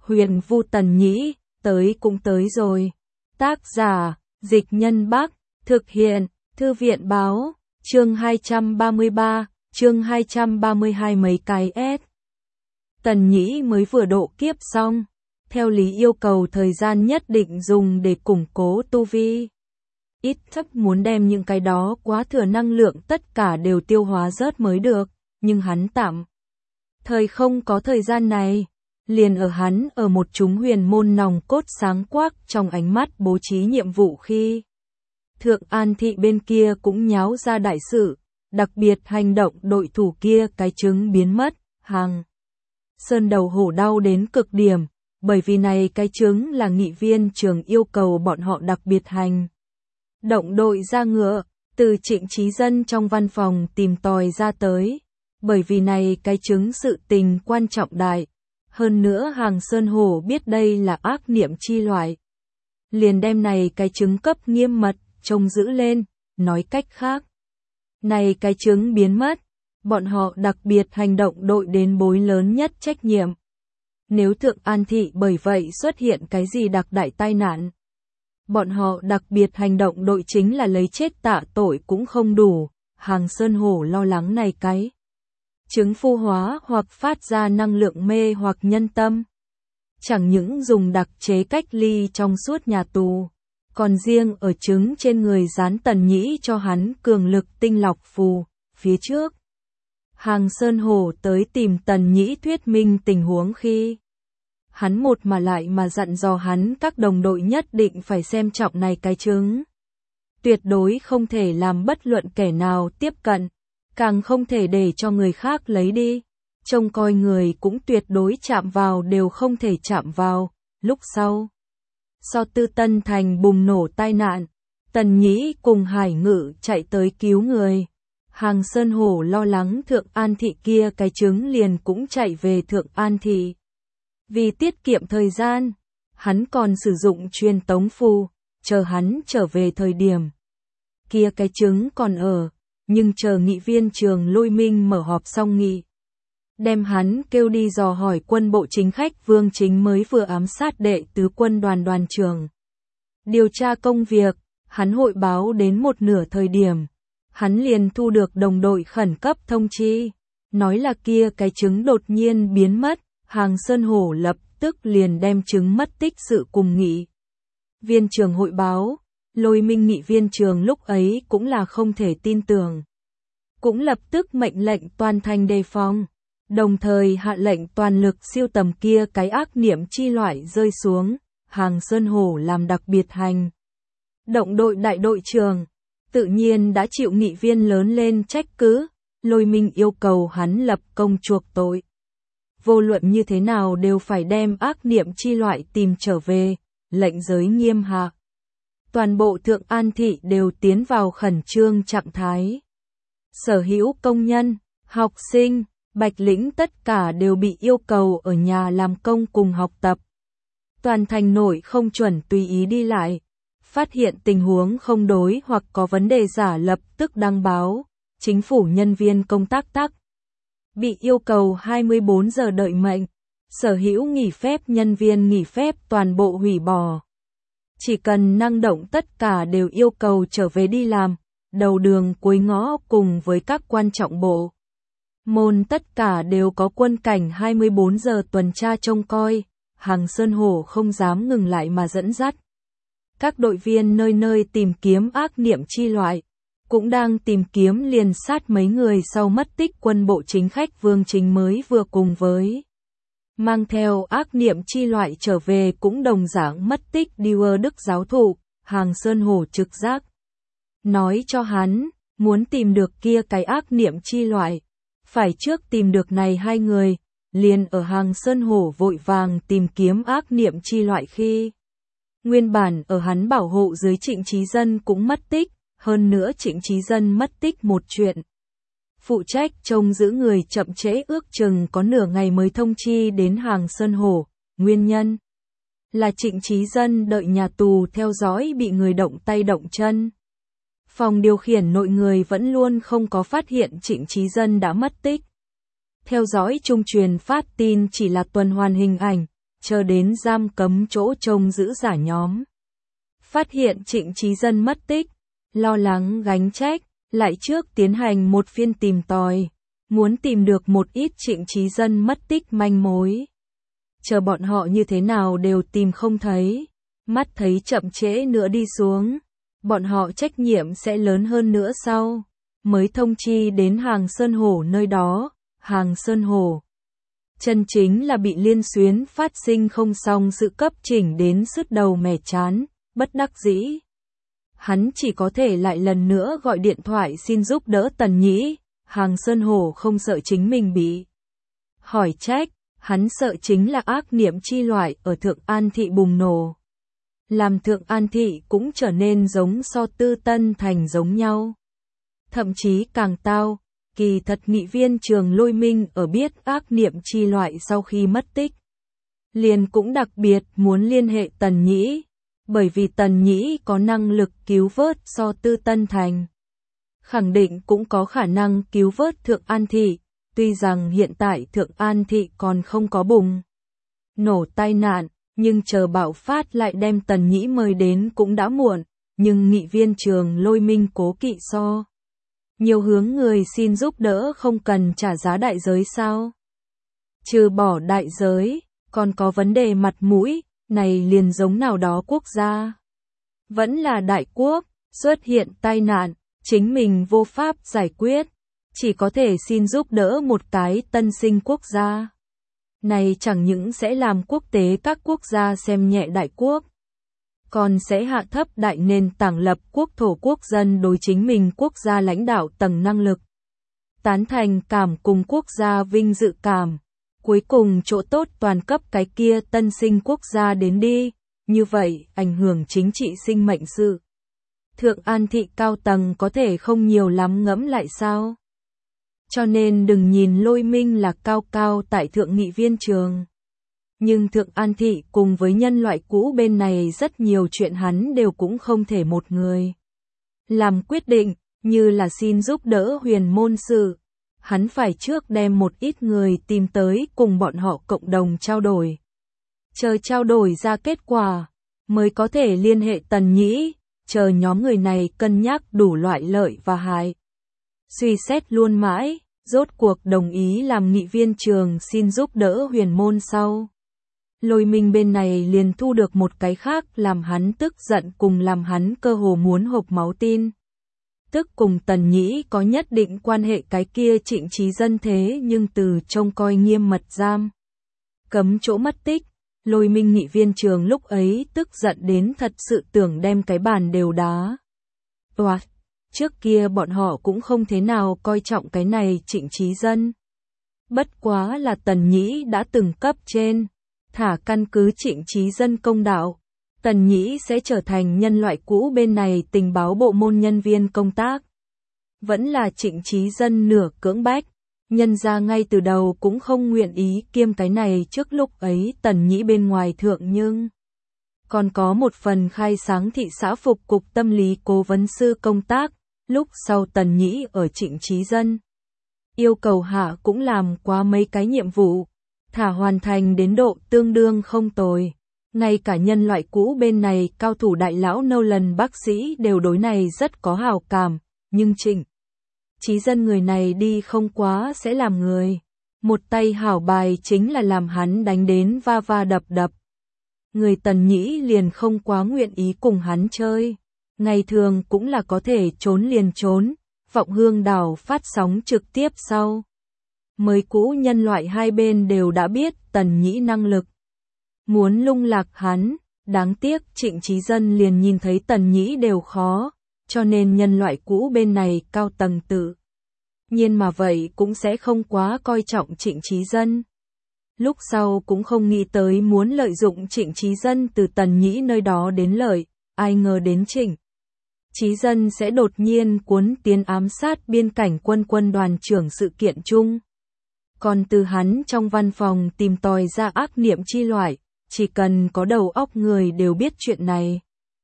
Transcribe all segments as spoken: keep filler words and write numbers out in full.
Huyền Vu Tần Nhĩ, tới cũng tới rồi. Tác giả, Dịch Nhân Bắc, thực hiện, Thư viện Báo, chương hai trăm ba mươi ba, chương hai trăm ba mươi hai mấy cái S. Tần Nhĩ mới vừa độ kiếp xong, theo lý yêu cầu thời gian nhất định dùng để củng cố tu vi. Ít thấp muốn đem những cái đó quá thừa năng lượng tất cả đều tiêu hóa rớt mới được, nhưng hắn tạm thời không có thời gian này. Liền ở hắn ở một chúng huyền môn nòng cốt sáng quắc trong ánh mắt bố trí nhiệm vụ khi Thượng An Thị bên kia cũng nháo ra đại sự, đặc biệt hành động đội thủ kia cái trứng biến mất, hàng Sơn đầu hổ đau đến cực điểm, bởi vì này cái trứng là nghị viên trường yêu cầu bọn họ đặc biệt hành động đội ra ngựa, từ Trịnh Chí Dân trong văn phòng tìm tòi ra tới, bởi vì này cái trứng sự tình quan trọng đại. Hơn nữa hàng Sơn Hổ biết đây là ác niệm chi loại. Liền đem này cái trứng cấp nghiêm mật, trông giữ lên, nói cách khác. Này cái trứng biến mất, bọn họ đặc biệt hành động đội đến bối lớn nhất trách nhiệm. Nếu Thượng An Thị bởi vậy xuất hiện cái gì đặc đại tai nạn, bọn họ đặc biệt hành động đội chính là lấy chết tạ tội cũng không đủ, hàng Sơn Hổ lo lắng này cái. Trứng phu hóa hoặc phát ra năng lượng mê hoặc nhân tâm. Chẳng những dùng đặc chế cách ly trong suốt nhà tù, còn riêng ở trứng trên người dán Tần Nhĩ cho hắn cường lực tinh lọc phù, phía trước. Hàng Sơn Hổ tới tìm Tần Nhĩ thuyết minh tình huống khi hắn một mà lại mà dặn dò hắn các đồng đội nhất định phải xem trọng này cái trứng. Tuyệt đối không thể làm bất luận kẻ nào tiếp cận. Càng không thể để cho người khác lấy đi, trông coi người cũng tuyệt đối chạm vào đều không thể chạm vào. Lúc sau, do Tư Tân Thành bùng nổ tai nạn, Tần Nhĩ cùng Hải Ngự chạy tới cứu người. Hàng Sơn Hổ lo lắng Thượng An Thị kia cái trứng liền cũng chạy về Thượng An Thị. Vì tiết kiệm thời gian, hắn còn sử dụng truyền tống phù, chờ hắn trở về thời điểm kia cái trứng còn ở. Nhưng chờ nghị viên trường Lôi Minh mở họp xong nghị, đem hắn kêu đi dò hỏi quân bộ chính khách Vương Chính mới vừa ám sát đệ tứ quân đoàn đoàn trưởng. Điều tra công việc, hắn hội báo đến một nửa thời điểm, hắn liền thu được đồng đội khẩn cấp thông chi, nói là kia cái trứng đột nhiên biến mất, hàng Sơn Hổ lập tức liền đem trứng mất tích sự cùng nghị viên trường hội báo. Lôi Minh nghị viên trường lúc ấy cũng là không thể tin tưởng. Cũng lập tức mệnh lệnh toàn thành đề phòng, đồng thời hạ lệnh toàn lực siêu tầm kia cái ác niệm chi loại rơi xuống, hàng Sơn Hổ làm đặc biệt hành. Động đội đại đội trường, tự nhiên đã chịu nghị viên lớn lên trách cứ, Lôi Minh yêu cầu hắn lập công chuộc tội. Vô luận như thế nào đều phải đem ác niệm chi loại tìm trở về, lệnh giới nghiêm hạ. Toàn bộ Thượng An Thị đều tiến vào khẩn trương trạng thái. Sở hữu công nhân, học sinh, bạch lĩnh tất cả đều bị yêu cầu ở nhà làm công cùng học tập. Toàn thành nội không chuẩn tùy ý đi lại. Phát hiện tình huống không đối hoặc có vấn đề giả lập tức đăng báo. Chính phủ nhân viên công tác tắc bị yêu cầu hai mươi bốn giờ đợi mệnh. Sở hữu nghỉ phép nhân viên nghỉ phép toàn bộ hủy bỏ. Chỉ cần năng động tất cả đều yêu cầu trở về đi làm, đầu đường cuối ngõ cùng với các quan trọng bộ. Môn tất cả đều có quân cảnh hai mươi bốn giờ tuần tra trông coi, hàng Sơn Hổ không dám ngừng lại mà dẫn dắt. Các đội viên nơi nơi tìm kiếm ác niệm chi loại, cũng đang tìm kiếm liền sát mấy người sau mất tích quân bộ chính khách Vương Chính mới vừa cùng với. Mang theo ác niệm chi loại trở về cũng đồng dạng mất tích Điêu Đức giáo thụ, hàng Sơn Hổ trực giác. Nói cho hắn, muốn tìm được kia cái ác niệm chi loại, phải trước tìm được này hai người, liền ở hàng Sơn Hổ vội vàng tìm kiếm ác niệm chi loại khi. Nguyên bản ở hắn bảo hộ dưới Trịnh Chí Dân cũng mất tích, hơn nữa Trịnh Chí Dân mất tích một chuyện. Phụ trách trông giữ người chậm trễ ước chừng có nửa ngày mới thông chi đến hàng Sơn Hổ, nguyên nhân là Trịnh Chí Dân đợi nhà tù theo dõi bị người động tay động chân. Phòng điều khiển nội người vẫn luôn không có phát hiện Trịnh Chí Dân đã mất tích. Theo dõi trung truyền phát tin chỉ là tuần hoàn hình ảnh, chờ đến giam cấm chỗ trông giữ giả nhóm. Phát hiện Trịnh Chí Dân mất tích, lo lắng gánh trách, lại trước tiến hành một phiên tìm tòi, muốn tìm được một ít Trịnh Chí Dân mất tích manh mối. Chờ bọn họ như thế nào đều tìm không thấy, mắt thấy chậm trễ nữa đi xuống, bọn họ trách nhiệm sẽ lớn hơn nữa sau, mới thông chi đến Hàng Sơn Hổ nơi đó. Hàng Sơn Hổ chân chính là bị Liên Xuyến phát sinh không xong sự cấp chỉnh đến sứt đầu mẻ chán, bất đắc dĩ. Hắn chỉ có thể lại lần nữa gọi điện thoại xin giúp đỡ Tần Nhĩ. Hàng Sơn Hổ không sợ chính mình bị hỏi trách, hắn sợ chính là ác niệm chi loại ở Thượng An Thị bùng nổ. Làm Thượng An Thị cũng trở nên giống so Tư Tân Thành giống nhau. Thậm chí càng tao, kỳ thật nghị viên Trường Lôi Minh ở biết ác niệm chi loại sau khi mất tích. Liền cũng đặc biệt muốn liên hệ Tần Nhĩ, bởi vì Tần Nhĩ có năng lực cứu vớt so Tư Tân Thành. Khẳng định cũng có khả năng cứu vớt Thượng An Thị, tuy rằng hiện tại Thượng An Thị còn không có bùng nổ tai nạn, nhưng chờ bạo phát lại đem Tần Nhĩ mời đến cũng đã muộn, nhưng nghị viên Trường Lôi Minh cố kỵ so. Nhiều hướng người xin giúp đỡ không cần trả giá đại giới sao? Trừ bỏ đại giới, còn có vấn đề mặt mũi, này liền giống nào đó quốc gia. Vẫn là đại quốc, xuất hiện tai nạn, chính mình vô pháp giải quyết, chỉ có thể xin giúp đỡ một cái tân sinh quốc gia. Này chẳng những sẽ làm quốc tế các quốc gia xem nhẹ đại quốc, còn sẽ hạ thấp đại nền tảng lập quốc thổ quốc dân đối chính mình quốc gia lãnh đạo tầng năng lực. Tán thành cảm cùng quốc gia vinh dự cảm, cuối cùng chỗ tốt toàn cấp cái kia tân sinh quốc gia đến đi, như vậy ảnh hưởng chính trị sinh mệnh sự. Thượng An Thị cao tầng có thể không nhiều lắm ngẫm lại sao? Cho nên đừng nhìn Lôi Minh là cao cao tại Thượng Nghị viên Trường. Nhưng Thượng An Thị cùng với nhân loại cũ bên này rất nhiều chuyện hắn đều cũng không thể một người làm quyết định, như là xin giúp đỡ Huyền Môn sự. Hắn phải trước đem một ít người tìm tới cùng bọn họ cộng đồng trao đổi. Chờ trao đổi ra kết quả, mới có thể liên hệ Tần Nhĩ, chờ nhóm người này cân nhắc đủ loại lợi và hại. Suy xét luôn mãi, rốt cuộc đồng ý làm nghị viên Trường xin giúp đỡ Huyền Môn sau. Lôi Minh bên này liền thu được một cái khác làm hắn tức giận cùng làm hắn cơ hồ muốn hộc máu tin. Tức cùng Tần Nhĩ có nhất định quan hệ cái kia Trịnh Chí Dân thế nhưng từ trông coi nghiêm mật giam. Cấm chỗ mất tích, Lôi Minh nghị viên Trường lúc ấy tức giận đến thật sự tưởng đem cái bàn đều đá. Oa, trước kia bọn họ cũng không thế nào coi trọng cái này Trịnh Chí Dân. Bất quá là Tần Nhĩ đã từng cấp trên. Thả căn cứ Trịnh Chí Dân công đạo, Tần Nhĩ sẽ trở thành nhân loại cũ bên này tình báo bộ môn nhân viên công tác. Vẫn là Trịnh Chí Dân nửa cưỡng bách, nhân ra ngay từ đầu cũng không nguyện ý kiêm cái này trước lúc ấy Tần Nhĩ bên ngoài thượng nhưng. Còn có một phần khai sáng thị xã phục cục tâm lý cố vấn sư công tác, lúc sau Tần Nhĩ ở Trịnh Chí Dân. Yêu cầu hạ cũng làm quá mấy cái nhiệm vụ. Thả hoàn thành đến độ tương đương không tồi. Ngay cả nhân loại cũ bên này cao thủ đại lão Nolan bác sĩ đều đối này rất có hào cảm, nhưng Trịnh Chí Dân người này đi không quá sẽ làm người. Một tay hảo bài chính là làm hắn đánh đến va va đập đập. Người Tần Nhĩ liền không quá nguyện ý cùng hắn chơi. Ngày thường cũng là có thể trốn liền trốn, Vọng Hương Đảo phát sóng trực tiếp sau. Mới cũ nhân loại hai bên đều đã biết Tần Nhĩ năng lực. Muốn lung lạc hắn, đáng tiếc Trịnh Chí Dân liền nhìn thấy Tần Nhĩ đều khó, cho nên nhân loại cũ bên này cao tầng tự nhiên mà vậy cũng sẽ không quá coi trọng Trịnh Chí Dân. Lúc sau cũng không nghĩ tới muốn lợi dụng Trịnh Chí Dân từ Tần Nhĩ nơi đó đến lợi, ai ngờ đến Trịnh Chí Dân sẽ đột nhiên cuốn tiến ám sát biên cảnh quân quân đoàn trưởng sự kiện chung. Còn từ hắn trong văn phòng tìm tòi ra ác niệm chi loại, chỉ cần có đầu óc người đều biết chuyện này.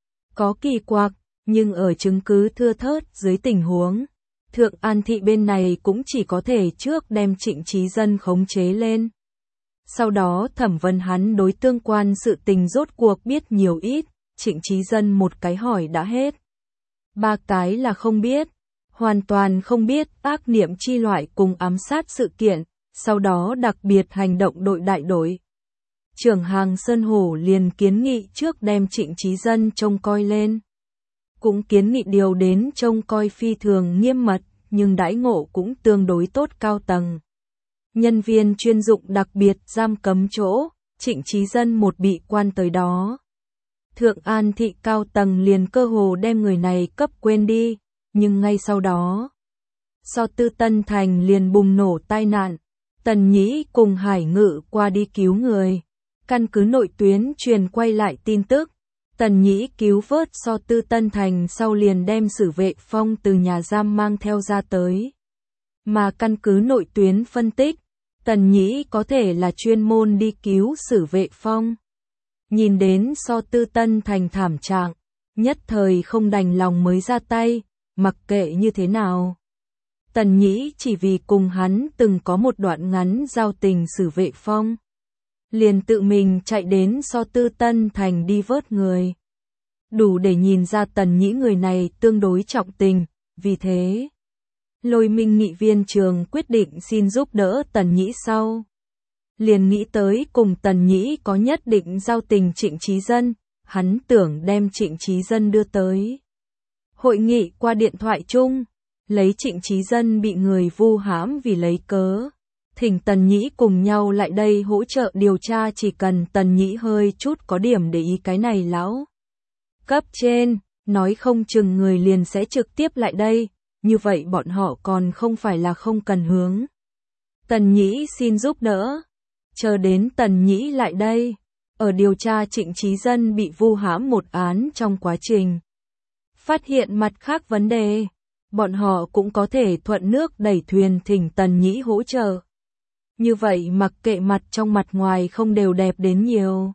Có kỳ quặc, nhưng ở chứng cứ thưa thớt dưới tình huống, Thượng An Thị bên này cũng chỉ có thể trước đem Trịnh Chí Dân khống chế lên. sau đó thẩm vấn hắn đối tương quan sự tình rốt cuộc biết nhiều ít, Trịnh Chí Dân một cái hỏi đã hết. Ba cái là không biết, hoàn toàn không biết ác niệm chi loại cùng ám sát sự kiện, sau đó đặc biệt hành động đội đại đội. Trưởng hàng Sơn Hổ liền kiến nghị trước đem Trịnh Chí Dân trông coi lên. Cũng kiến nghị điều đến trông coi phi thường nghiêm mật, nhưng đãi ngộ cũng tương đối tốt cao tầng. Nhân viên chuyên dụng đặc biệt giam cấm chỗ, Trịnh Chí Dân một bị quan tới đó. Thượng An thị cao tầng liền cơ hồ đem người này cấp quên đi, nhưng ngay sau đó, So Tư Tân Thành liền bùng nổ tai nạn, Tần Nhĩ cùng Hải Ngự qua đi cứu người. Căn cứ nội tuyến truyền quay lại tin tức, Tần Nhĩ cứu vớt So Tư Tân Thành sau liền đem Sử Vệ Phong từ nhà giam mang theo ra tới. Mà căn cứ nội tuyến phân tích, Tần Nhĩ có thể là chuyên môn đi cứu Sử Vệ Phong. Nhìn đến So Tư Tân Thành thảm trạng, nhất thời không đành lòng mới ra tay, mặc kệ như thế nào. Tần Nhĩ chỉ vì cùng hắn từng có một đoạn ngắn giao tình Sử Vệ Phong, liền tự mình chạy đến So Tư Tân Thành đi vớt người. Đủ để nhìn ra Tần Nhĩ người này tương đối trọng tình, vì thế Lôi Minh nghị viên trường quyết định xin giúp đỡ Tần Nhĩ sau. Liền nghĩ tới cùng Tần Nhĩ có nhất định giao tình Trịnh Chí Dân, hắn tưởng đem Trịnh Chí Dân đưa tới. Hội nghị qua điện thoại chung, lấy Trịnh Chí Dân bị người vu hãm vì lấy cớ. Thỉnh Tần Nhĩ cùng nhau lại đây hỗ trợ điều tra, chỉ cần Tần Nhĩ hơi chút có điểm để ý cái này lão cấp trên, nói không chừng người liền sẽ trực tiếp lại đây, như vậy bọn họ còn không phải là không cần hướng Tần Nhĩ xin giúp đỡ. Chờ đến Tần Nhĩ lại đây, ở điều tra Trịnh Chí Dân bị vu hãm một án trong quá trình phát hiện mặt khác vấn đề, bọn họ cũng có thể thuận nước đẩy thuyền thỉnh Tần Nhĩ hỗ trợ. Như vậy mặc kệ mặt trong mặt ngoài không đều đẹp đến nhiều.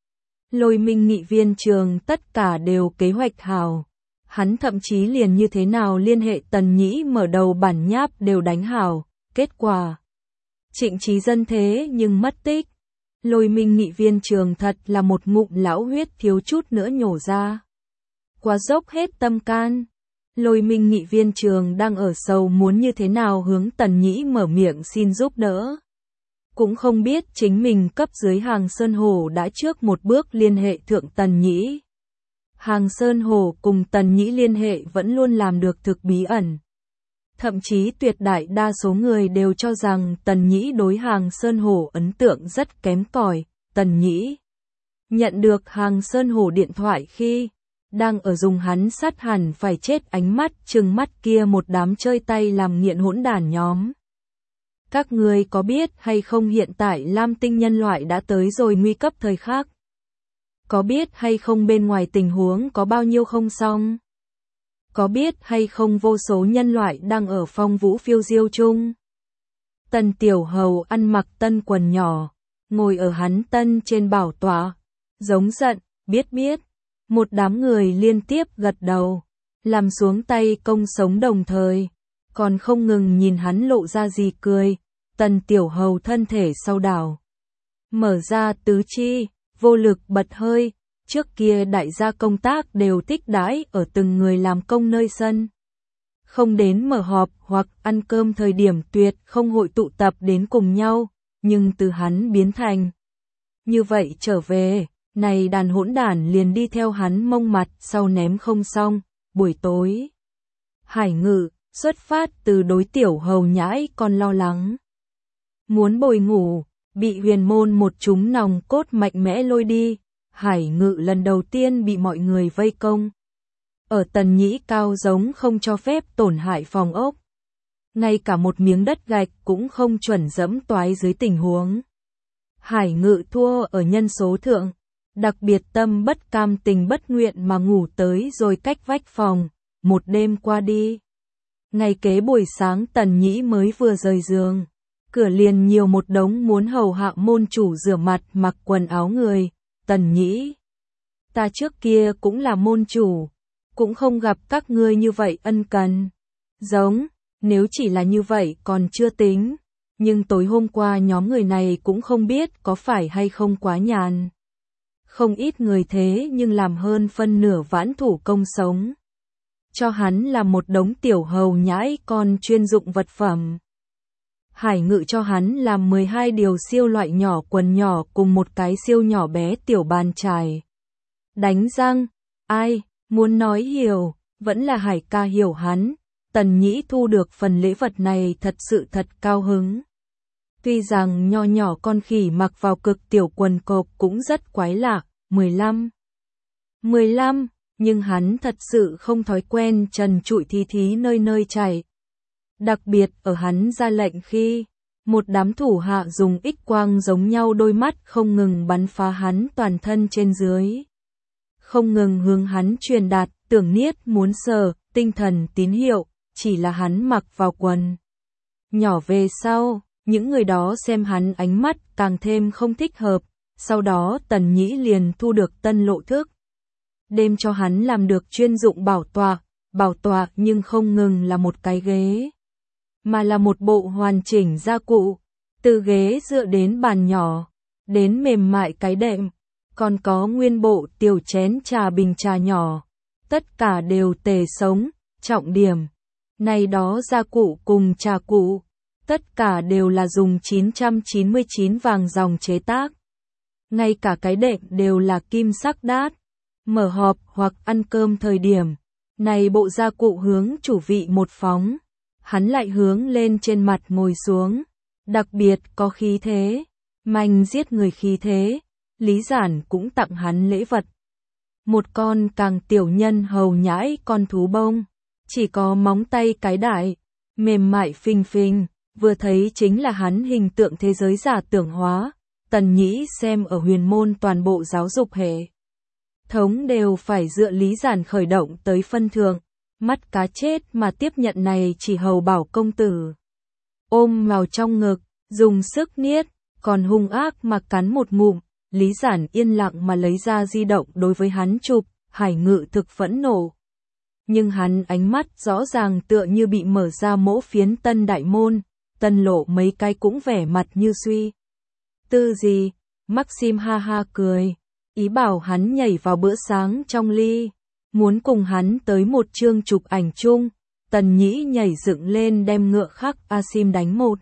Lôi Minh nghị viên trường tất cả đều kế hoạch hảo. Hắn thậm chí liền như thế nào liên hệ Tần Nhĩ mở đầu bản nháp đều đánh hảo. Kết quả, Trịnh Chí Dân thế nhưng mất tích. Lôi Minh nghị viên trường thật là một ngụm lão huyết thiếu chút nữa nhổ ra. Quá dốc hết tâm can. Lôi Minh nghị viên trường đang ở sầu muốn như thế nào hướng Tần Nhĩ mở miệng xin giúp đỡ. Cũng không biết chính mình cấp dưới Hàng Sơn Hổ đã trước một bước liên hệ thượng Tần Nhĩ. Hàng Sơn Hổ cùng Tần Nhĩ liên hệ vẫn luôn làm được thực bí ẩn. Thậm chí tuyệt đại đa số người đều cho rằng Tần Nhĩ đối Hàng Sơn Hổ ấn tượng rất kém cỏi. Tần Nhĩ nhận được Hàng Sơn Hổ điện thoại khi đang ở dùng hắn sát hẳn phải chết ánh mắt trừng mắt kia một đám chơi tay làm nghiện hỗn đản nhóm. Các người có biết hay không hiện tại Lam Tinh nhân loại đã tới rồi nguy cấp thời khắc? Có biết hay không bên ngoài tình huống có bao nhiêu không xong? Có biết hay không vô số nhân loại đang ở phong vũ phiêu diêu chung? Tần Tiểu Hầu ăn mặc tân quần nhỏ, ngồi ở hắn tân trên bảo tọa, giống giận, biết biết. Một đám người liên tiếp gật đầu, làm xuống tay công sống đồng thời, còn không ngừng nhìn hắn lộ ra gì cười. Tần Tiểu Hầu thân thể sau đảo, mở ra tứ chi, vô lực bật hơi. Trước kia đại gia công tác đều tích đãi ở từng người làm công nơi sân, không đến mở họp hoặc ăn cơm thời điểm tuyệt không hội tụ tập đến cùng nhau, nhưng từ hắn biến thành như vậy trở về, này đàn hỗn đản liền đi theo hắn mông mặt sau ném không xong. Buổi tối, Hải Ngự xuất phát từ đối Tiểu Hầu nhãi còn lo lắng, muốn bồi ngủ, bị huyền môn một chúng nòng cốt mạnh mẽ lôi đi. Hải Ngự lần đầu tiên bị mọi người vây công. Ở Tần Nhĩ cao giống không cho phép tổn hại phòng ốc. Ngay cả một miếng đất gạch cũng không chuẩn dẫm toái dưới tình huống. Hải Ngự thua ở nhân số thượng, đặc biệt tâm bất cam tình bất nguyện mà ngủ tới rồi cách vách phòng. Một đêm qua đi, ngày kế buổi sáng Tần Nhĩ mới vừa rời giường, cửa liền nhiều một đống muốn hầu hạ môn chủ rửa mặt mặc quần áo người. Tần Nhĩ, ta trước kia cũng là môn chủ, cũng không gặp các ngươi như vậy ân cần. Giống, nếu chỉ là như vậy còn chưa tính, Nhưng tối hôm qua nhóm người này cũng không biết có phải hay không quá nhàn. Không ít người thế nhưng làm hơn phân nửa vãn thủ công sống. Cho hắn là một đống tiểu hầu nhãi con chuyên dụng vật phẩm. Hải Ngự cho hắn làm mười hai điều siêu loại nhỏ quần nhỏ cùng một cái siêu nhỏ bé tiểu bàn chải. Đánh răng, ai, muốn nói hiểu, vẫn là Hải ca hiểu hắn. Tần Nhĩ thu được phần lễ vật này thật sự thật cao hứng. Tuy rằng nho nhỏ con khỉ mặc vào cực tiểu quần cộc cũng rất quái lạ, mười lăm. mười lăm, nhưng hắn thật sự không thói quen trần trụi thí thí nơi nơi chạy. Đặc biệt ở hắn ra lệnh khi một đám thủ hạ dùng X quang giống nhau đôi mắt không ngừng bắn phá hắn toàn thân trên dưới. Không ngừng hướng hắn truyền đạt tưởng niết muốn sờ, tinh thần tín hiệu, chỉ là hắn mặc vào quần nhỏ về sau, những người đó xem hắn ánh mắt càng thêm không thích hợp, sau đó Tần Nhĩ liền thu được tân lộ thức. Đêm cho hắn làm được chuyên dụng bảo tọa, bảo tọa nhưng không ngừng là một cái ghế, mà là một bộ hoàn chỉnh gia cụ, từ ghế dựa đến bàn nhỏ, đến mềm mại cái đệm, còn có nguyên bộ tiểu chén trà bình trà nhỏ, tất cả đều tề sống, trọng điểm. Này đó gia cụ cùng trà cụ, tất cả đều là dùng chín trăm chín mươi chín vàng dòng chế tác. Ngay cả cái đệm đều là kim sắc đát. Mở họp hoặc ăn cơm thời điểm, này bộ gia cụ hướng chủ vị một phóng, hắn lại hướng lên trên mặt ngồi xuống, đặc biệt có khí thế, manh giết người khí thế, Lý Giản cũng tặng hắn lễ vật. Một con càng tiểu nhân hầu nhãi con thú bông, chỉ có móng tay cái đại, mềm mại phình phình, vừa thấy chính là hắn hình tượng thế giới giả tưởng hóa. Tần Nhĩ xem ở huyền môn toàn bộ giáo dục hệ thống đều phải dựa Lý Giản khởi động tới phân thượng, mắt cá chết mà tiếp nhận này chỉ hầu bảo công tử. Ôm vào trong ngực, dùng sức niết, còn hung ác mà cắn một ngụm, Lý Giản yên lặng mà lấy ra di động đối với hắn chụp, Hải Ngự thực phẫn nộ. Nhưng hắn ánh mắt rõ ràng tựa như bị mở ra mỗ phiến tân đại môn, tân lộ mấy cái cũng vẻ mặt như suy tư gì, Maxim ha ha cười, ý bảo hắn nhảy vào bữa sáng trong ly, muốn cùng hắn tới một chương chụp ảnh chung. Tần Nhĩ nhảy dựng lên đem ngựa khắc Asim đánh một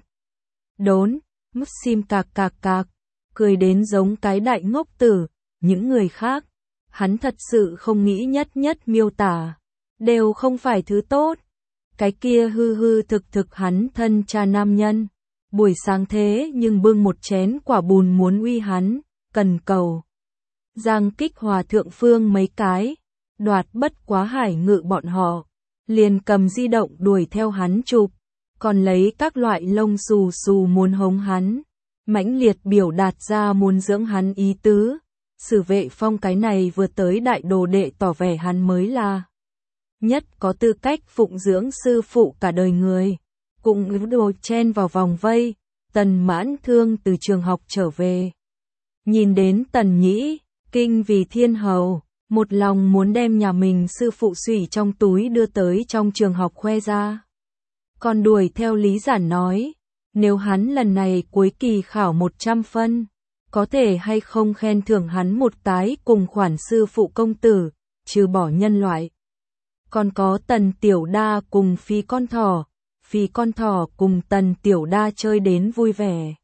đốn, Maxim cạc cạc cạc, cười đến giống cái đại ngốc tử. Những người khác, hắn thật sự không nghĩ nhất nhất miêu tả, đều không phải thứ tốt. Cái kia hư hư thực thực hắn thân cha nam nhân, buổi sáng thế nhưng bưng một chén quả bùn muốn uy hắn, cần cầu. Giang kích hòa thượng phương mấy cái, đoạt bất quá Hải Ngự bọn họ, liền cầm di động đuổi theo hắn chụp, còn lấy các loại lông xù xù muốn hống hắn, mãnh liệt biểu đạt ra muốn dưỡng hắn ý tứ. Sử Vệ Phong cái này vừa tới đại đồ đệ tỏ vẻ hắn mới là nhất có tư cách phụng dưỡng sư phụ cả đời người. Cũng đồ chen vào vòng vây, Tần Mãn Thương từ trường học trở về. Nhìn đến Tần Nhĩ, kinh vì thiên hầu, một lòng muốn đem nhà mình sư phụ xủy trong túi đưa tới trong trường học khoe ra. Còn đuổi theo Lý Giản nói, nếu hắn lần này cuối kỳ khảo một trăm phân, có thể hay không khen thưởng hắn một cái cùng khoản sư phụ công tử, trừ bỏ nhân loại. Còn có Tần Tiểu Đa cùng Phi con thỏ, Phi con thỏ cùng Tần Tiểu Đa chơi đến vui vẻ.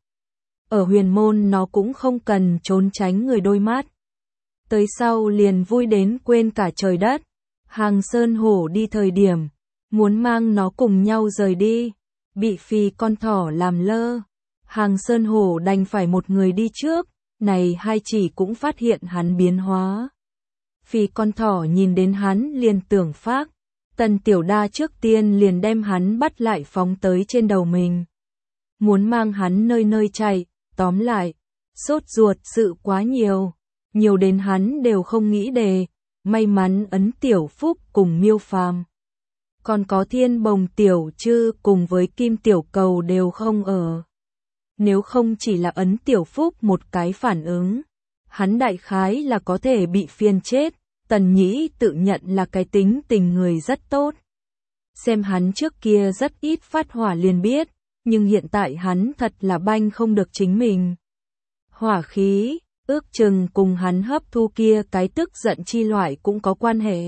Ở huyền môn nó cũng không cần trốn tránh người đôi mắt. Tới sau liền vui đến quên cả trời đất. Hàng Sơn Hổ đi thời điểm, muốn mang nó cùng nhau rời đi, bị Phi con thỏ làm lơ. Hàng Sơn Hổ đành phải một người đi trước, này hai chỉ cũng phát hiện hắn biến hóa. Phi con thỏ nhìn đến hắn liền tưởng phác, Tần Tiểu Đa trước tiên liền đem hắn bắt lại phóng tới trên đầu mình. Muốn mang hắn nơi nơi chạy, tóm lại, sốt ruột sự quá nhiều, nhiều đến hắn đều không nghĩ đề, may mắn Ấn Tiểu Phúc cùng Miêu Phàm. Còn có Thiên Bồng Tiểu Trư cùng với Kim Tiểu Cầu đều không ở. Nếu không chỉ là Ấn Tiểu Phúc một cái phản ứng, hắn đại khái là có thể bị phiền chết. Tần Nhĩ tự nhận là cái tính tình người rất tốt. Xem hắn trước kia rất ít phát hỏa liền biết, nhưng hiện tại hắn thật là banh không được chính mình. Hỏa khí, ước chừng cùng hắn hấp thu kia cái tức giận chi loại cũng có quan hệ.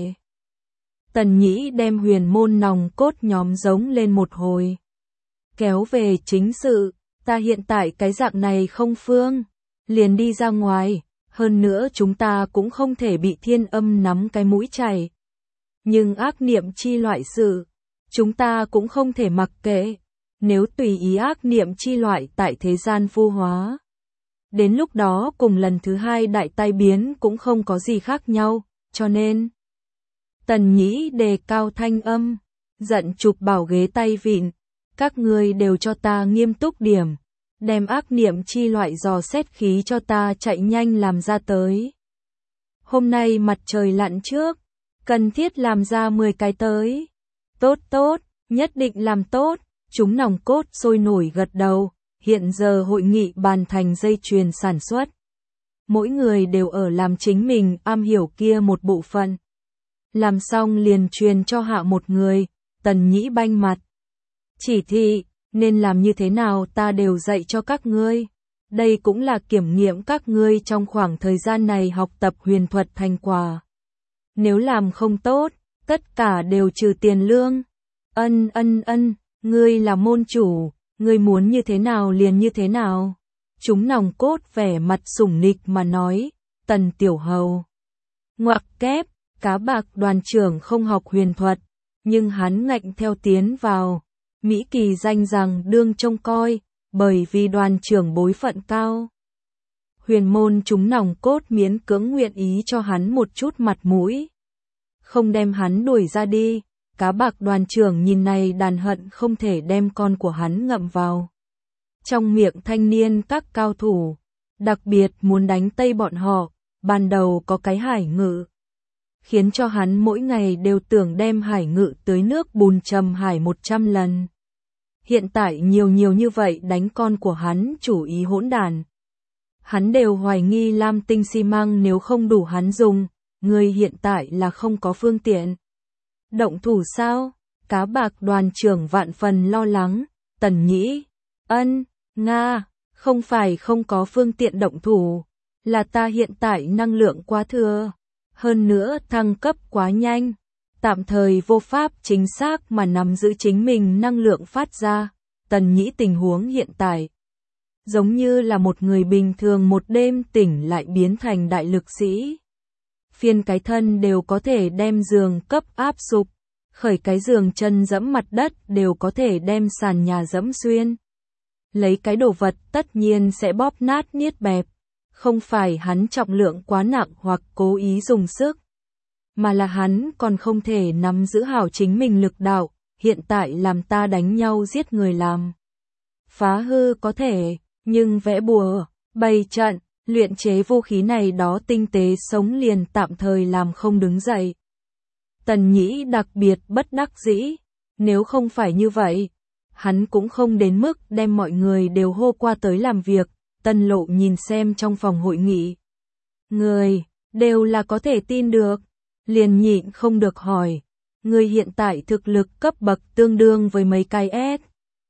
Tần Nhĩ đem huyền môn nòng cốt nhóm giống lên một hồi. Kéo về chính sự, ta hiện tại cái dạng này không phương, liền đi ra ngoài, hơn nữa chúng ta cũng không thể bị thiên âm nắm cái mũi chảy. Nhưng ác niệm chi loại sự, chúng ta cũng không thể mặc kệ, nếu tùy ý ác niệm chi loại tại thế gian phu hóa. Đến lúc đó cùng lần thứ hai đại tai biến cũng không có gì khác nhau, cho nên Tần Nhĩ đề cao thanh âm, giận chụp bảo ghế tay vịn, các ngươi đều cho ta nghiêm túc điểm, đem ác niệm chi loại dò xét khí cho ta chạy nhanh làm ra tới. Hôm nay mặt trời lặn trước, cần thiết làm ra mười cái tới. Tốt tốt, nhất định làm tốt, chúng nòng cốt sôi nổi gật đầu, hiện giờ hội nghị bàn thành dây chuyền sản xuất. Mỗi người đều ở làm chính mình am hiểu kia một bộ phận. Làm xong liền truyền cho hạ một người, Tần Nhĩ banh mặt. Chỉ thị, nên làm như thế nào ta đều dạy cho các ngươi. Đây cũng là kiểm nghiệm các ngươi trong khoảng thời gian này học tập huyền thuật thành quả. Nếu làm không tốt, tất cả đều trừ tiền lương. Ân ân ân, ngươi là môn chủ, ngươi muốn như thế nào liền như thế nào. Chúng nòng cốt vẻ mặt sủng nịch mà nói, Tần Tiểu Hầu. Ngoặc kép, cá bạc đoàn trưởng không học huyền thuật, nhưng hắn ngạnh theo tiến vào. Mỹ Kỳ danh rằng đương trông coi, bởi vì đoàn trưởng bối phận cao. Huyền môn chúng nòng cốt miễn cưỡng nguyện ý cho hắn một chút mặt mũi. Không đem hắn đuổi ra đi, cá bạc đoàn trưởng nhìn này đàn hận không thể đem con của hắn ngậm vào. Trong miệng thanh niên các cao thủ, đặc biệt muốn đánh tây bọn họ, ban đầu có cái hải ngự. Khiến cho hắn mỗi ngày đều tưởng đem hải ngự tới nước bùn trầm hải một trăm lần. Hiện tại nhiều nhiều như vậy đánh con của hắn chủ ý hỗn đàn. Hắn đều hoài nghi lam tinh xi măng nếu không đủ hắn dùng, người hiện tại là không có phương tiện. Động thủ sao? Cá bạc đoàn trưởng vạn phần lo lắng, Tần Nhĩ. Ân, Nga, không phải không có phương tiện động thủ, là ta hiện tại năng lượng quá thừa. Hơn nữa thăng cấp quá nhanh, tạm thời vô pháp chính xác mà nắm giữ chính mình năng lượng phát ra. Tần Nhĩ tình huống hiện tại, giống như là một người bình thường một đêm tỉnh lại biến thành đại lực sĩ. Phiên cái thân đều có thể đem giường cấp áp sụp, khởi cái giường chân dẫm mặt đất đều có thể đem sàn nhà dẫm xuyên. Lấy cái đồ vật tất nhiên sẽ bóp nát niết bẹp. Không phải hắn trọng lượng quá nặng hoặc cố ý dùng sức, mà là hắn còn không thể nắm giữ hảo chính mình lực đạo, hiện tại làm ta đánh nhau giết người làm. Phá hư có thể, nhưng vẽ bùa, bày trận, luyện chế vũ khí này đó tinh tế sống liền tạm thời làm không đứng dậy. Tần Nhĩ đặc biệt bất đắc dĩ, nếu không phải như vậy, hắn cũng không đến mức đem mọi người đều hô qua tới làm việc. Tân Lộ nhìn xem trong phòng hội nghị. Người, đều là có thể tin được. Liền nhịn không được hỏi. Người hiện tại thực lực cấp bậc tương đương với mấy cái S.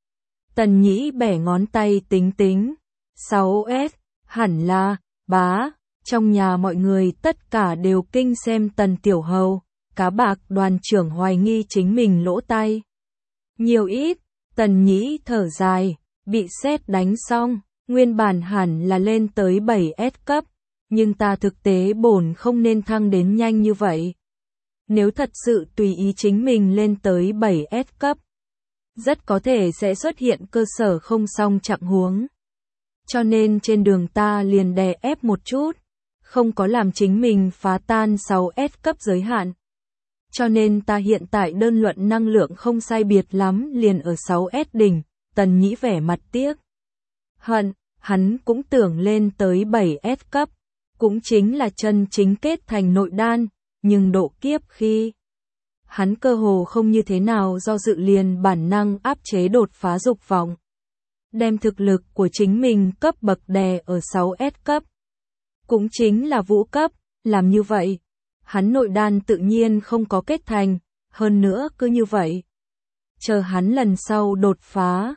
Tần Nhĩ bẻ ngón tay tính tính. sáu S, hẳn là, bá. Trong nhà mọi người tất cả đều kinh xem Tần Tiểu Hầu. Cá bạc đoàn trưởng hoài nghi chính mình lỗ tai. Nhiều ít, Tần Nhĩ thở dài, bị sét đánh xong. Nguyên bản hẳn là lên tới bảy S cấp, nhưng ta thực tế bổn không nên thăng đến nhanh như vậy. Nếu thật sự tùy ý chính mình lên tới bảy S cấp, rất có thể sẽ xuất hiện cơ sở không song trạng huống. Cho nên trên đường ta liền đè ép một chút, không có làm chính mình phá tan sáu S cấp giới hạn. Cho nên ta hiện tại đơn luận năng lượng không sai biệt lắm liền ở sáu S đỉnh. Tần Nhĩ vẻ mặt tiếc hận, hắn cũng tưởng lên tới bảy S cấp, cũng chính là chân chính kết thành nội đan, nhưng độ kiếp khi hắn cơ hồ không như thế nào do dự liền bản năng áp chế đột phá dục vọng, đem thực lực của chính mình cấp bậc đè ở sáu S cấp, cũng chính là vũ cấp. Làm như vậy, hắn nội đan tự nhiên không có kết thành, hơn nữa cứ như vậy, chờ hắn lần sau đột phá,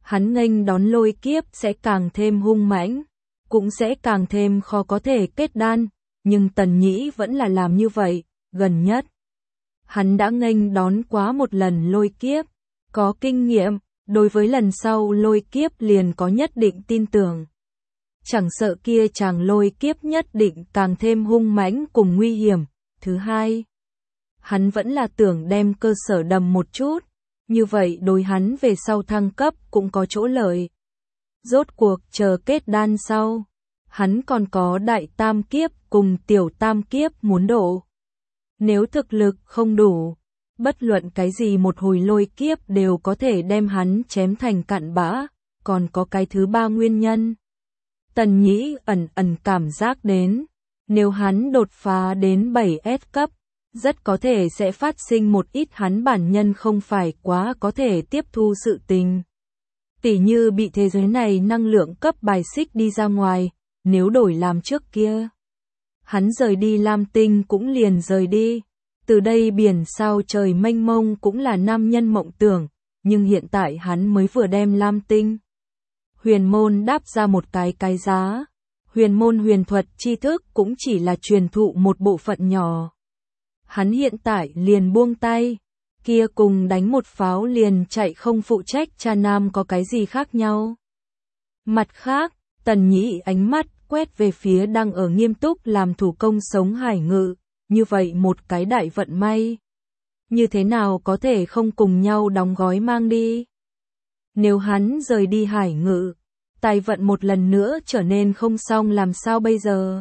hắn nghênh đón lôi kiếp sẽ càng thêm hung mãnh, cũng sẽ càng thêm khó có thể kết đan, nhưng Tần Nhĩ vẫn là làm như vậy, gần nhất. Hắn đã nghênh đón quá một lần lôi kiếp, có kinh nghiệm, đối với lần sau lôi kiếp liền có nhất định tin tưởng. Chẳng sợ kia chàng lôi kiếp nhất định càng thêm hung mãnh cùng nguy hiểm. Thứ hai, hắn vẫn là tưởng đem cơ sở đầm một chút, như vậy đối hắn về sau thăng cấp cũng có chỗ lợi. Rốt cuộc chờ kết đan sau, hắn còn có đại tam kiếp cùng tiểu tam kiếp muốn độ. Nếu thực lực không đủ, bất luận cái gì một hồi lôi kiếp đều có thể đem hắn chém thành cặn bã, còn có cái thứ ba nguyên nhân. Tần Nhĩ ẩn ẩn cảm giác đến, nếu hắn đột phá đến bảy S cấp, rất có thể sẽ phát sinh một ít hắn bản nhân không phải quá có thể tiếp thu sự tình. Tỉ như bị thế giới này năng lượng cấp bài xích đi ra ngoài, nếu đổi làm trước kia. Hắn rời đi Lam Tinh cũng liền rời đi, từ đây biển sao trời mênh mông cũng là nam nhân mộng tưởng, nhưng hiện tại hắn mới vừa đem Lam Tinh. Huyền môn đáp ra một cái cái giá, huyền môn huyền thuật tri thức cũng chỉ là truyền thụ một bộ phận nhỏ. Hắn hiện tại liền buông tay, kia cùng đánh một pháo liền chạy không phụ trách cha nam có cái gì khác nhau. Mặt khác, Tần Nhĩ ánh mắt quét về phía đang ở nghiêm túc làm thủ công sống Hải Ngự, như vậy một cái đại vận may. Như thế nào có thể không cùng nhau đóng gói mang đi? Nếu hắn rời đi Hải Ngự, tài vận một lần nữa trở nên không xong làm sao bây giờ?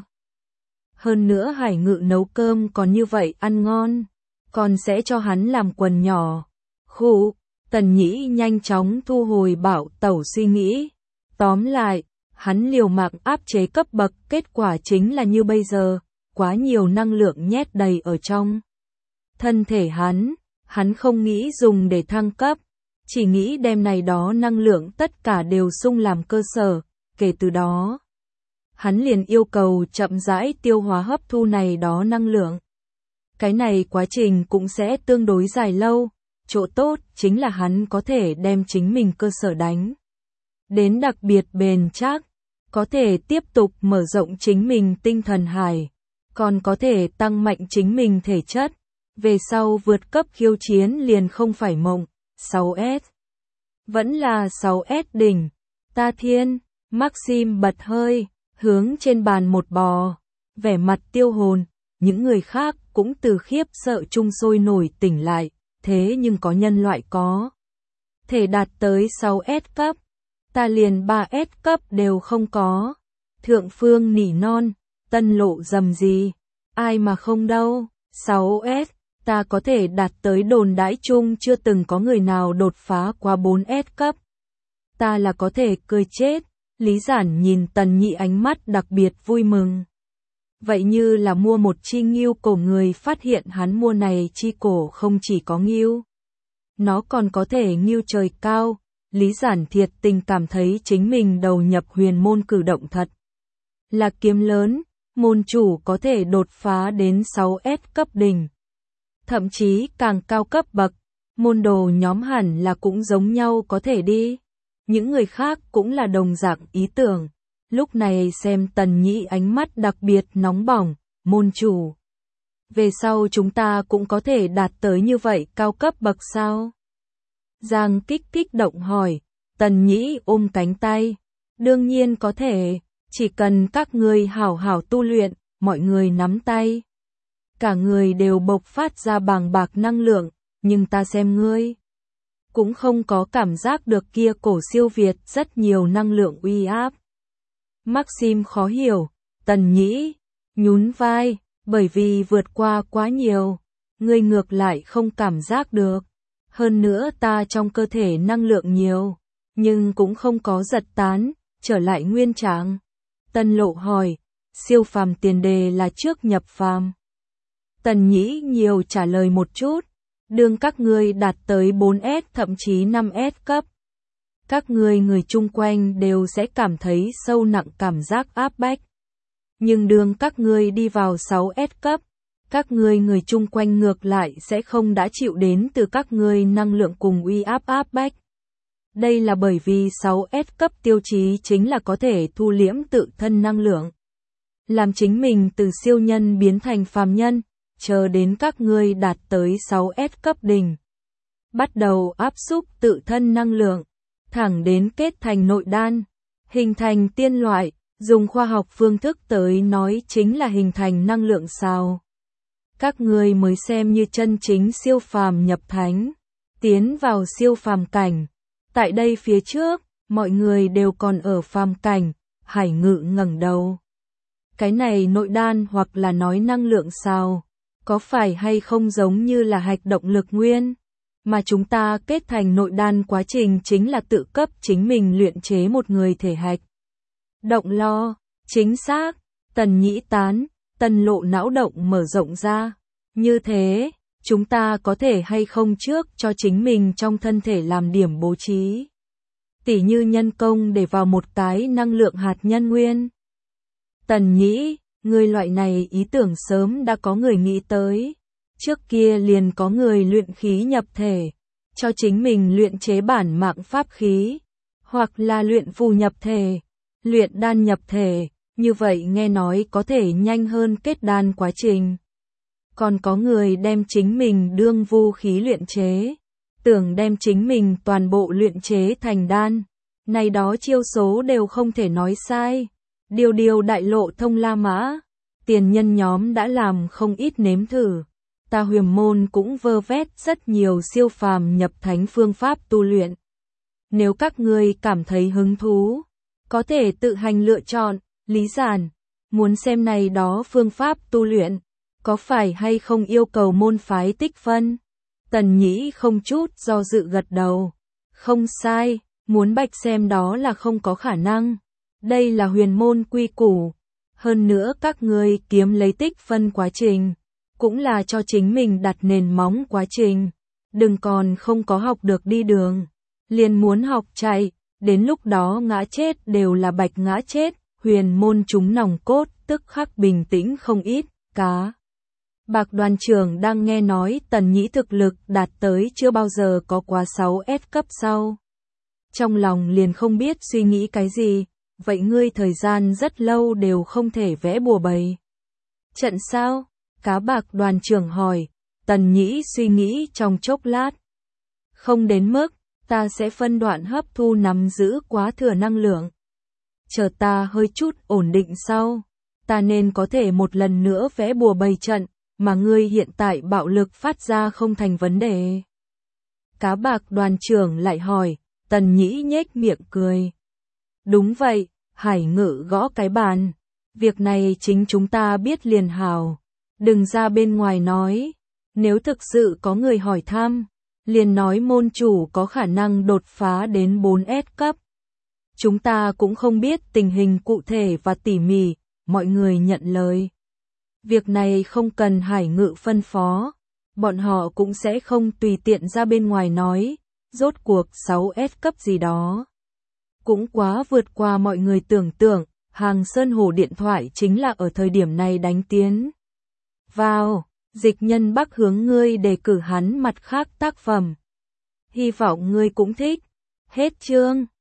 Hơn nữa Hải Ngự nấu cơm còn như vậy ăn ngon, còn sẽ cho hắn làm quần nhỏ. Khụ, Tần Nhĩ nhanh chóng thu hồi bảo tẩu suy nghĩ. Tóm lại, hắn liều mạng áp chế cấp bậc, kết quả chính là như bây giờ, quá nhiều năng lượng nhét đầy ở trong thân thể hắn, hắn không nghĩ dùng để thăng cấp, chỉ nghĩ đem này đó năng lượng tất cả đều sung làm cơ sở, kể từ đó. Hắn liền yêu cầu chậm rãi tiêu hóa hấp thu này đó năng lượng. Cái này quá trình cũng sẽ tương đối dài lâu, chỗ tốt chính là hắn có thể đem chính mình cơ sở đánh đến đặc biệt bền chắc, có thể tiếp tục mở rộng chính mình tinh thần hải, còn có thể tăng mạnh chính mình thể chất, về sau vượt cấp khiêu chiến liền không phải mộng. sáu S vẫn là sáu S đỉnh. Ta thiên, Maxim bật hơi, hướng trên bàn một bò, vẻ mặt tiêu hồn, những người khác cũng từ khiếp sợ chung sôi nổi tỉnh lại, thế nhưng có nhân loại có thể đạt tới sáu S cấp, ta liền ba S cấp đều không có. Thượng Phương nỉ non, Tân Lộ rầm gì, ai mà không đâu, sáu S, ta có thể đạt tới đồn đãi chung chưa từng có người nào đột phá qua bốn S cấp. Ta là có thể cười chết. Lý Giản nhìn Tần Nhĩ ánh mắt đặc biệt vui mừng. Vậy như là mua một chi ngưu cổ, người phát hiện hắn mua này chi cổ không chỉ có ngưu, nó còn có thể ngưu trời cao. Lý Giản thiệt tình cảm thấy chính mình đầu nhập huyền môn cử động thật là kiếm lớn, môn chủ có thể đột phá đến sáu S cấp đỉnh. Thậm chí càng cao cấp bậc, môn đồ nhóm hẳn là cũng giống nhau có thể đi. Những người khác cũng là đồng dạng ý tưởng. Lúc này xem Tần Nhĩ ánh mắt đặc biệt nóng bỏng, môn chủ. Về sau chúng ta cũng có thể đạt tới như vậy cao cấp bậc sao? Giang Kích kích động hỏi, Tần Nhĩ ôm cánh tay. Đương nhiên có thể, chỉ cần các ngươi hảo hảo tu luyện, mọi người nắm tay. Cả người đều bộc phát ra bàng bạc năng lượng, nhưng ta xem ngươi cũng không có cảm giác được kia cổ siêu việt rất nhiều năng lượng uy áp. Maxim khó hiểu, Tần Nhĩ nhún vai, bởi vì vượt qua quá nhiều, ngươi ngược lại không cảm giác được. Hơn nữa ta trong cơ thể năng lượng nhiều, nhưng cũng không có giật tán, trở lại nguyên trạng. Tân Lộ hỏi, siêu phàm tiền đề là trước nhập phàm. Tần Nhĩ nhiều trả lời một chút. Đương các ngươi đạt tới bốn S thậm chí năm S cấp, các ngươi người chung quanh đều sẽ cảm thấy sâu nặng cảm giác áp bách. Nhưng đương các ngươi đi vào sáu S cấp, các ngươi người chung quanh ngược lại sẽ không đã chịu đến từ các ngươi năng lượng cùng uy áp áp bách. Đây là bởi vì sáu S cấp tiêu chí chính là có thể thu liễm tự thân năng lượng, làm chính mình từ siêu nhân biến thành phàm nhân, chờ đến các ngươi đạt tới sáu S cấp đỉnh. Bắt đầu áp xúc tự thân năng lượng, thẳng đến kết thành nội đan, hình thành tiên loại, dùng khoa học phương thức tới nói chính là hình thành năng lượng sao. Các ngươi mới xem như chân chính siêu phàm nhập thánh, tiến vào siêu phàm cảnh. Tại đây phía trước, mọi người đều còn ở phàm cảnh, Hải Ngự ngẩng đầu. Cái này nội đan hoặc là nói năng lượng sao, có phải hay không giống như là hạch động lực nguyên, mà chúng ta kết thành nội đan quá trình chính là tự cấp chính mình luyện chế một người thể hạch. Động lo, chính xác, Tần Nhĩ tán, Tần Lộ não động mở rộng ra. Như thế, chúng ta có thể hay không trước cho chính mình trong thân thể làm điểm bố trí. Tỉ như nhân công để vào một cái năng lượng hạt nhân nguyên. Tần Nhĩ, người loại này ý tưởng sớm đã có người nghĩ tới. Trước kia liền có người luyện khí nhập thể, cho chính mình luyện chế bản mạng pháp khí, hoặc là luyện phù nhập thể, luyện đan nhập thể, như vậy nghe nói có thể nhanh hơn kết đan quá trình. Còn có người đem chính mình đương vu khí luyện chế, tưởng đem chính mình toàn bộ luyện chế thành đan. Này đó chiêu số đều không thể nói sai. Điều điều đại lộ thông La Mã, tiền nhân nhóm đã làm không ít nếm thử. Ta Huyền môn cũng vơ vét rất nhiều siêu phàm nhập thánh phương pháp tu luyện. Nếu các ngươi cảm thấy hứng thú, có thể tự hành lựa chọn, lý giản, muốn xem này đó phương pháp tu luyện, có phải hay không yêu cầu môn phái tích phân? Tần Nhĩ không chút do dự gật đầu. Không sai, muốn bạch xem đó là không có khả năng. Đây là huyền môn quy củ. Hơn nữa các ngươi kiếm lấy tích phân quá trình, cũng là cho chính mình đặt nền móng quá trình. Đừng còn không có học được đi đường, liền muốn học chạy, đến lúc đó ngã chết đều là bạch ngã chết. Huyền môn chúng nòng cốt tức khắc bình tĩnh không ít. Cá Bạc đoàn trưởng đang nghe nói Tần Nhĩ thực lực đạt tới chưa bao giờ có quá sáu S cấp sau. Trong lòng liền không biết suy nghĩ cái gì, vậy ngươi thời gian rất lâu đều không thể vẽ bùa bày. Trận sao? Cá bạc đoàn trưởng hỏi. Tần Nhĩ suy nghĩ trong chốc lát. Không đến mức, ta sẽ phân đoạn hấp thu nắm giữ quá thừa năng lượng. Chờ ta hơi chút ổn định sau, ta nên có thể một lần nữa vẽ bùa bày trận, mà ngươi hiện tại bạo lực phát ra không thành vấn đề. Cá bạc đoàn trưởng lại hỏi. Tần Nhĩ nhếch miệng cười. Đúng vậy, Hải Ngự gõ cái bàn. Việc này chính chúng ta biết liền hào. Đừng ra bên ngoài nói. Nếu thực sự có người hỏi thăm, liền nói môn chủ có khả năng đột phá đến bốn S cấp. Chúng ta cũng không biết tình hình cụ thể và tỉ mỉ, mọi người nhận lời. Việc này không cần Hải Ngự phân phó, bọn họ cũng sẽ không tùy tiện ra bên ngoài nói, rốt cuộc sáu S cấp gì đó. Cũng quá vượt qua mọi người tưởng tượng, Hàng Sơn Hổ điện thoại chính là ở thời điểm này đánh tiến vào, Dịch Nhân Bắc hướng ngươi đề cử hắn mặt khác tác phẩm. Hy vọng ngươi cũng thích. Hết chương.